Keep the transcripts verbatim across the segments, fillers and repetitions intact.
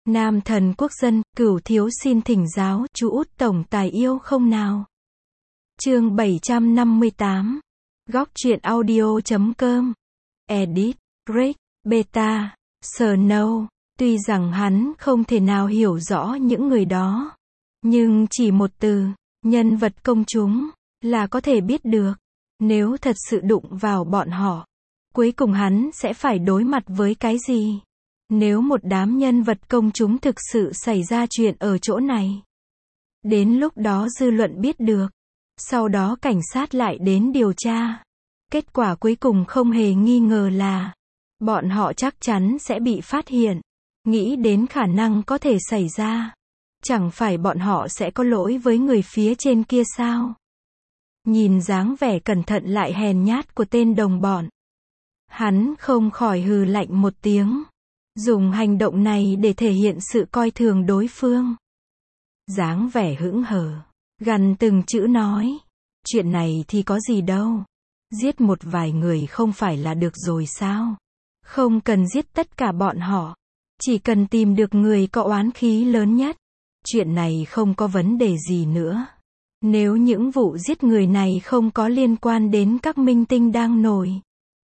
Nam thần quốc dân, cửu thiếu xin thỉnh giáo, chú út tổng tài yêu không nào? Chương bảy trăm năm mươi tám. Góc truyện audio chấm com. Edit, Greg, Beta, Snow. Tuy rằng hắn không thể nào hiểu rõ những người đó, nhưng chỉ một từ, nhân vật công chúng, là có thể biết được. Nếu thật sự đụng vào bọn họ, cuối cùng hắn sẽ phải đối mặt với cái gì? Nếu một đám nhân vật công chúng thực sự xảy ra chuyện ở chỗ này, đến lúc đó dư luận biết được, sau đó cảnh sát lại đến điều tra, kết quả cuối cùng không hề nghi ngờ là bọn họ chắc chắn sẽ bị phát hiện. Nghĩ đến khả năng có thể xảy ra, chẳng phải bọn họ sẽ có lỗi với người phía trên kia sao? Nhìn dáng vẻ cẩn thận lại hèn nhát của tên đồng bọn, hắn không khỏi hừ lạnh một tiếng, dùng hành động này để thể hiện sự coi thường đối phương. Dáng vẻ hững hờ, gằn từng chữ nói, chuyện này thì có gì đâu, giết một vài người không phải là được rồi sao? Không cần giết tất cả bọn họ, chỉ cần tìm được người có oán khí lớn nhất. Chuyện này không có vấn đề gì nữa. Nếu những vụ giết người này không có liên quan đến các minh tinh đang nổi,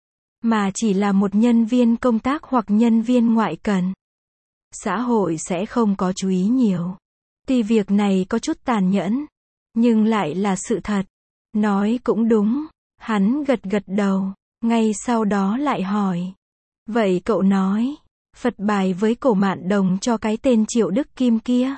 mà chỉ là một nhân viên công tác hoặc nhân viên ngoại cần, xã hội sẽ không có chú ý nhiều. Tuy việc này có chút tàn nhẫn, nhưng lại là sự thật. Nói cũng đúng, hắn gật gật đầu, ngay sau đó lại hỏi. Vậy cậu nói, Phật bài với Cổ Mạn Đồng cho cái tên Triệu Đức Kim kia,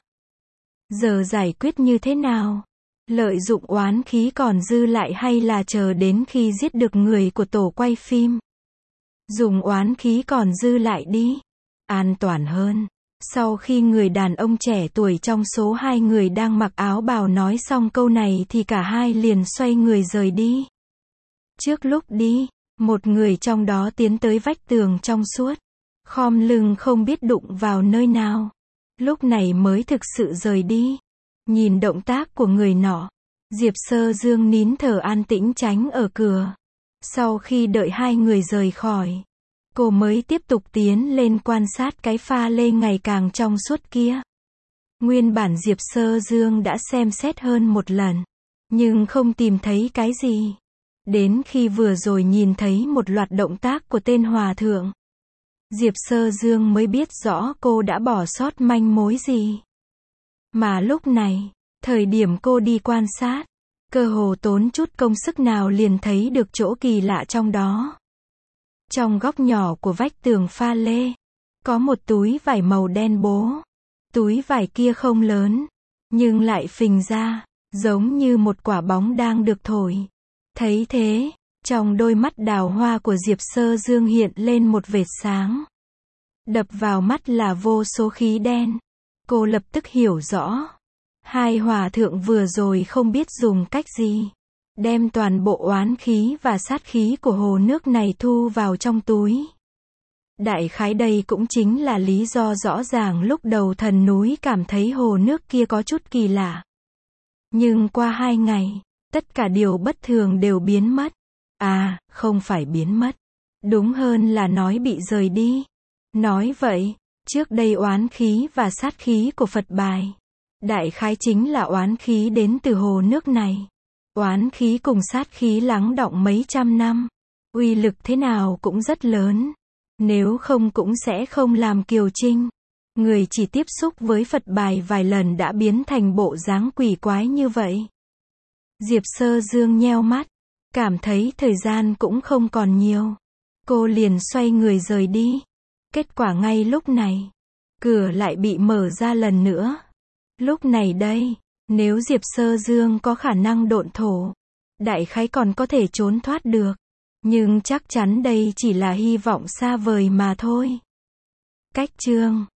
giờ giải quyết như thế nào? Lợi dụng oán khí còn dư lại hay là chờ đến khi giết được người của tổ quay phim? Dùng oán khí còn dư lại đi, an toàn hơn. Sau khi người đàn ông trẻ tuổi trong số hai người đang mặc áo bào nói xong câu này thì cả hai liền xoay người rời đi. Trước lúc đi, một người trong đó tiến tới vách tường trong suốt, khom lưng không biết đụng vào nơi nào, lúc này mới thực sự rời đi. Nhìn động tác của người nọ, Diệp Sơ Dương nín thở an tĩnh tránh ở cửa. Sau khi đợi hai người rời khỏi, cô mới tiếp tục tiến lên quan sát cái pha lê ngày càng trong suốt kia. Nguyên bản Diệp Sơ Dương đã xem xét hơn một lần, nhưng không tìm thấy cái gì. Đến khi vừa rồi nhìn thấy một loạt động tác của tên hòa thượng, Diệp Sơ Dương mới biết rõ cô đã bỏ sót manh mối gì. Mà lúc này, thời điểm cô đi quan sát, cơ hồ tốn chút công sức nào liền thấy được chỗ kỳ lạ trong đó. Trong góc nhỏ của vách tường pha lê, có một túi vải màu đen bố. Túi vải kia không lớn, nhưng lại phình ra, giống như một quả bóng đang được thổi. Thấy thế, trong đôi mắt đào hoa của Diệp Sơ Dương hiện lên một vệt sáng. Đập vào mắt là vô số khí đen. Cô lập tức hiểu rõ. Hai hòa thượng vừa rồi không biết dùng cách gì, đem toàn bộ oán khí và sát khí của hồ nước này thu vào trong túi. Đại khái đây cũng chính là lý do rõ ràng lúc đầu thần núi cảm thấy hồ nước kia có chút kỳ lạ. Nhưng qua hai ngày, tất cả điều bất thường đều biến mất. À, không phải biến mất. Đúng hơn là nói bị rời đi. Nói vậy, trước đây oán khí và sát khí của Phật bài, đại khái chính là oán khí đến từ hồ nước này. Oán khí cùng sát khí lắng đọng mấy trăm năm, uy lực thế nào cũng rất lớn. Nếu không cũng sẽ không làm Kiều Trinh, người chỉ tiếp xúc với Phật bài vài lần đã biến thành bộ dáng quỷ quái như vậy. Diệp Sơ Dương nheo mắt, cảm thấy thời gian cũng không còn nhiều. Cô liền xoay người rời đi. Kết quả ngay lúc này, cửa lại bị mở ra lần nữa. Lúc này đây, nếu Diệp Sơ Dương có khả năng độn thổ, đại khái còn có thể trốn thoát được. Nhưng chắc chắn đây chỉ là hy vọng xa vời mà thôi. Cách chương